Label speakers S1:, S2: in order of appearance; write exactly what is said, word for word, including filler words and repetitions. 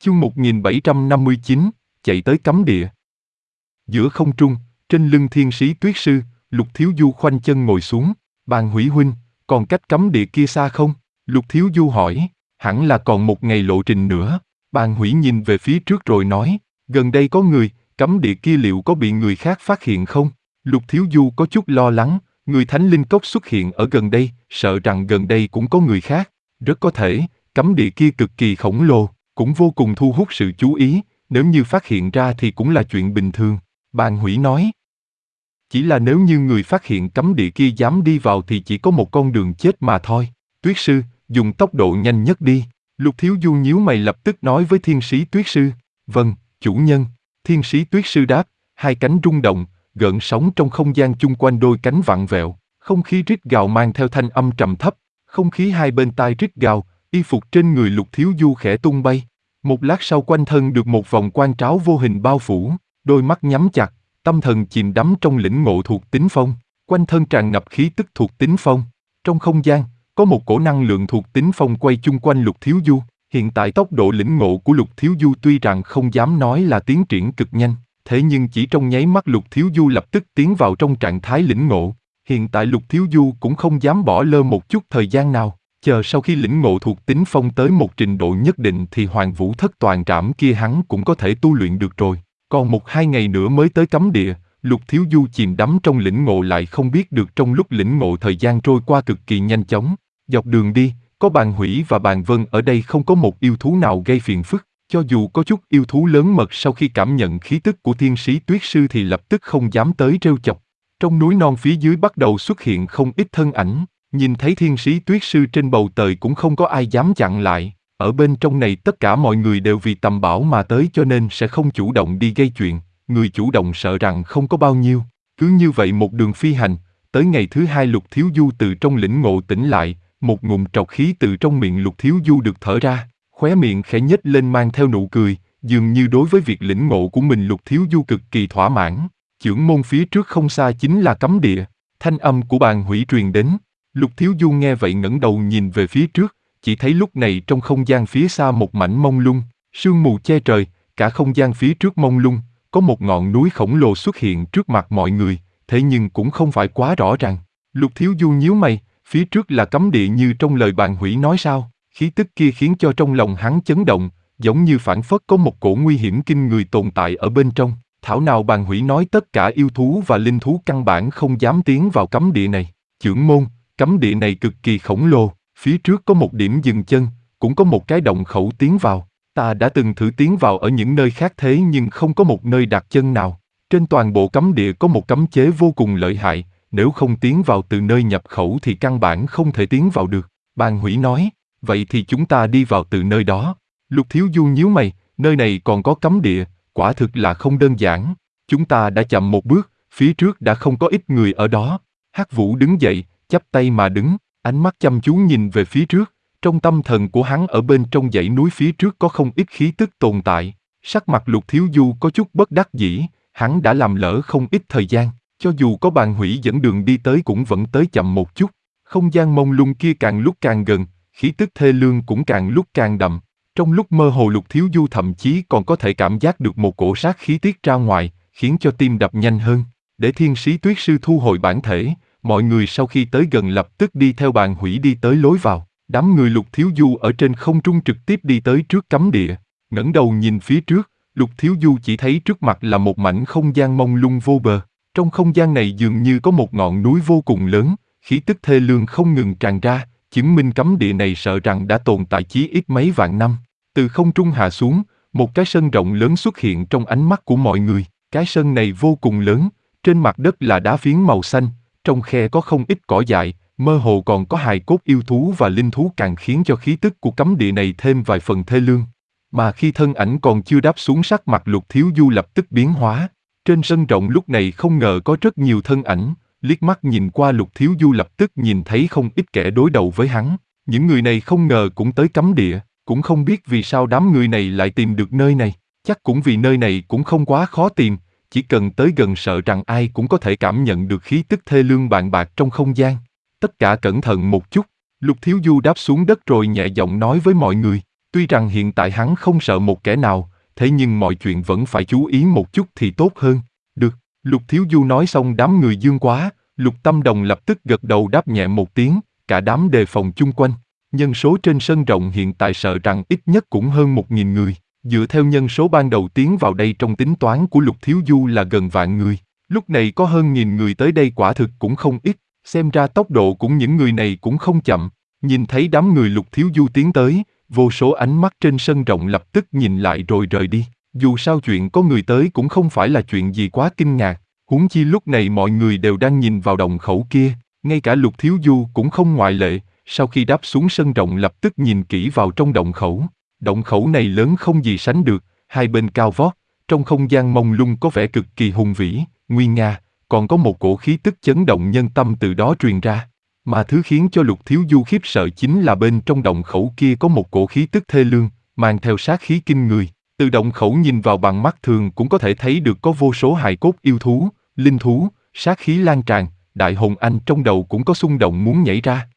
S1: Chương một nghìn bảy trăm năm mươi chín, chạy tới cấm địa. Giữa không trung, trên lưng thiên sĩ tuyết sư, Lục Thiếu Du khoanh chân ngồi xuống. Bàn Hủy huynh, còn cách cấm địa kia xa không? Lục Thiếu Du hỏi. Hẳn là còn một ngày lộ trình nữa. Bàn Hủy nhìn về phía trước rồi nói, gần đây có người, cấm địa kia liệu có bị người khác phát hiện không? Lục Thiếu Du có chút lo lắng, người Thánh Linh Cốc xuất hiện ở gần đây, sợ rằng gần đây cũng có người khác. Rất có thể, cấm địa kia cực kỳ khổng lồ, cũng vô cùng thu hút sự chú ý, nếu như phát hiện ra thì cũng là chuyện bình thường. Bàn Hủy nói. Chỉ là nếu như người phát hiện cấm địa kia dám đi vào thì chỉ có một con đường chết mà thôi. Tuyết sư, dùng tốc độ nhanh nhất đi. Lục Thiếu Du nhíu mày lập tức nói với thiên sĩ tuyết sư. Vâng, chủ nhân. Thiên sĩ tuyết sư đáp, hai cánh rung động, gợn sóng trong không gian chung quanh đôi cánh vặn vẹo, không khí rít gào mang theo thanh âm trầm thấp, không khí hai bên tai rít gào, y phục trên người Lục Thiếu Du khẽ tung bay. Một lát sau quanh thân được một vòng quang tráo vô hình bao phủ, đôi mắt nhắm chặt, tâm thần chìm đắm trong lĩnh ngộ thuộc tính phong, quanh thân tràn ngập khí tức thuộc tính phong. Trong không gian, có một cổ năng lượng thuộc tính phong quay chung quanh Lục Thiếu Du. Hiện tại tốc độ lĩnh ngộ của Lục Thiếu Du tuy rằng không dám nói là tiến triển cực nhanh, thế nhưng chỉ trong nháy mắt Lục Thiếu Du lập tức tiến vào trong trạng thái lĩnh ngộ. Hiện tại Lục Thiếu Du cũng không dám bỏ lơ một chút thời gian nào, chờ sau khi lĩnh ngộ thuộc tính phong tới một trình độ nhất định thì Hoàng Vũ Thất Toàn Trảm kia hắn cũng có thể tu luyện được rồi. Còn một hai ngày nữa mới tới cấm địa, Lục Thiếu Du chìm đắm trong lĩnh ngộ lại không biết được trong lúc lĩnh ngộ thời gian trôi qua cực kỳ nhanh chóng. Dọc đường đi, có Bàn Hủy và Bàn Vân ở đây không có một yêu thú nào gây phiền phức, cho dù có chút yêu thú lớn mật sau khi cảm nhận khí tức của thiên sĩ tuyết sư thì lập tức không dám tới trêu chọc. Trong núi non phía dưới bắt đầu xuất hiện không ít thân ảnh, nhìn thấy thiên sĩ tuyết sư trên bầu trời cũng không có ai dám chặn lại. Ở bên trong này tất cả mọi người đều vì tầm bảo mà tới cho nên sẽ không chủ động đi gây chuyện, người chủ động sợ rằng không có bao nhiêu. Cứ như vậy một đường phi hành, tới ngày thứ hai Lục Thiếu Du từ trong lĩnh ngộ tỉnh lại, một ngụm trọc khí từ trong miệng Lục Thiếu Du được thở ra, khóe miệng khẽ nhếch lên mang theo nụ cười, dường như đối với việc lĩnh ngộ của mình Lục Thiếu Du cực kỳ thỏa mãn. Chưởng môn phía trước không xa chính là cấm địa, thanh âm của Bàn Hủy truyền đến. Lục Thiếu Du nghe vậy ngẩng đầu nhìn về phía trước, chỉ thấy lúc này trong không gian phía xa một mảnh mông lung, sương mù che trời, cả không gian phía trước mông lung, có một ngọn núi khổng lồ xuất hiện trước mặt mọi người, thế nhưng cũng không phải quá rõ ràng. Lục Thiếu Du nhíu mày, phía trước là cấm địa như trong lời Bàn Hủy nói sao? Khí tức kia khiến cho trong lòng hắn chấn động, giống như phảng phất có một cổ nguy hiểm kinh người tồn tại ở bên trong. Thảo nào Bàn Hủy nói tất cả yêu thú và linh thú căn bản không dám tiến vào cấm địa này. Chưởng môn, cấm địa này cực kỳ khổng lồ, phía trước có một điểm dừng chân, cũng có một cái động khẩu tiến vào. Ta đã từng thử tiến vào ở những nơi khác thế nhưng không có một nơi đặt chân nào. Trên toàn bộ cấm địa có một cấm chế vô cùng lợi hại, nếu không tiến vào từ nơi nhập khẩu thì căn bản không thể tiến vào được. Bàn Hủy nói, vậy thì chúng ta đi vào từ nơi đó. Lục Thiếu Du nhíu mày, nơi này còn có cấm địa, quả thực là không đơn giản. Chúng ta đã chậm một bước, phía trước đã không có ít người ở đó. Hắc Vũ đứng dậy, chắp tay mà đứng, ánh mắt chăm chú nhìn về phía trước. Trong tâm thần của hắn ở bên trong dãy núi phía trước có không ít khí tức tồn tại. Sắc mặt Lục Thiếu Du có chút bất đắc dĩ, hắn đã làm lỡ không ít thời gian. Cho dù có Bàn Hủy dẫn đường đi tới cũng vẫn tới chậm một chút. Không gian mông lung kia càng lúc càng gần, khí tức thê lương cũng càng lúc càng đậm. Trong lúc mơ hồ Lục Thiếu Du thậm chí còn có thể cảm giác được một cổ sát khí tiết ra ngoài, khiến cho tim đập nhanh hơn. Để thiên sĩ tuyết sư thu hồi bản thể, mọi người sau khi tới gần lập tức đi theo Bàn Hủy đi tới lối vào. Đám người Lục Thiếu Du ở trên không trung trực tiếp đi tới trước cấm địa. Ngẩng đầu nhìn phía trước, Lục Thiếu Du chỉ thấy trước mặt là một mảnh không gian mông lung vô bờ. Trong không gian này dường như có một ngọn núi vô cùng lớn, khí tức thê lương không ngừng tràn ra, chứng minh cấm địa này sợ rằng đã tồn tại chí ít mấy vạn năm. Từ không trung hạ xuống, một cái sân rộng lớn xuất hiện trong ánh mắt của mọi người. Cái sân này vô cùng lớn, trên mặt đất là đá phiến màu xanh, trong khe có không ít cỏ dại, mơ hồ còn có hài cốt yêu thú và linh thú càng khiến cho khí tức của cấm địa này thêm vài phần thê lương. Mà khi thân ảnh còn chưa đáp xuống sắc mặt Lục Thiếu Du lập tức biến hóa. Trên sân rộng lúc này không ngờ có rất nhiều thân ảnh, liếc mắt nhìn qua Lục Thiếu Du lập tức nhìn thấy không ít kẻ đối đầu với hắn. Những người này không ngờ cũng tới cấm địa, cũng không biết vì sao đám người này lại tìm được nơi này. Chắc cũng vì nơi này cũng không quá khó tìm, chỉ cần tới gần sợ rằng ai cũng có thể cảm nhận được khí tức thê lương bàng bạc trong không gian. Tất cả cẩn thận một chút, Lục Thiếu Du đáp xuống đất rồi nhẹ giọng nói với mọi người. Tuy rằng hiện tại hắn không sợ một kẻ nào, thế nhưng mọi chuyện vẫn phải chú ý một chút thì tốt hơn. Được, Lục Thiếu Du nói xong đám người Dương Quá, Lục Tâm Đồng lập tức gật đầu đáp nhẹ một tiếng, cả đám đề phòng chung quanh. Nhân số trên sân rộng hiện tại sợ rằng ít nhất cũng hơn một nghìn người. Dựa theo nhân số ban đầu tiến vào đây trong tính toán của Lục Thiếu Du là gần vạn người. Lúc này có hơn nghìn người tới đây quả thực cũng không ít, xem ra tốc độ của những người này cũng không chậm. Nhìn thấy đám người Lục Thiếu Du tiến tới, vô số ánh mắt trên sân rộng lập tức nhìn lại rồi rời đi. Dù sao chuyện có người tới cũng không phải là chuyện gì quá kinh ngạc, huống chi lúc này mọi người đều đang nhìn vào động khẩu kia, ngay cả Lục Thiếu Du cũng không ngoại lệ. Sau khi đáp xuống sân rộng lập tức nhìn kỹ vào trong động khẩu. Động khẩu này lớn không gì sánh được, hai bên cao vót, trong không gian mông lung có vẻ cực kỳ hùng vĩ, nguy nga, còn có một cổ khí tức chấn động nhân tâm từ đó truyền ra. Mà thứ khiến cho Lục Thiếu Du khiếp sợ chính là bên trong động khẩu kia có một cổ khí tức thê lương, mang theo sát khí kinh người. Từ động khẩu nhìn vào bằng mắt thường cũng có thể thấy được có vô số hài cốt yêu thú, linh thú, sát khí lan tràn, đại hồn anh trong đầu cũng có xung động muốn nhảy ra.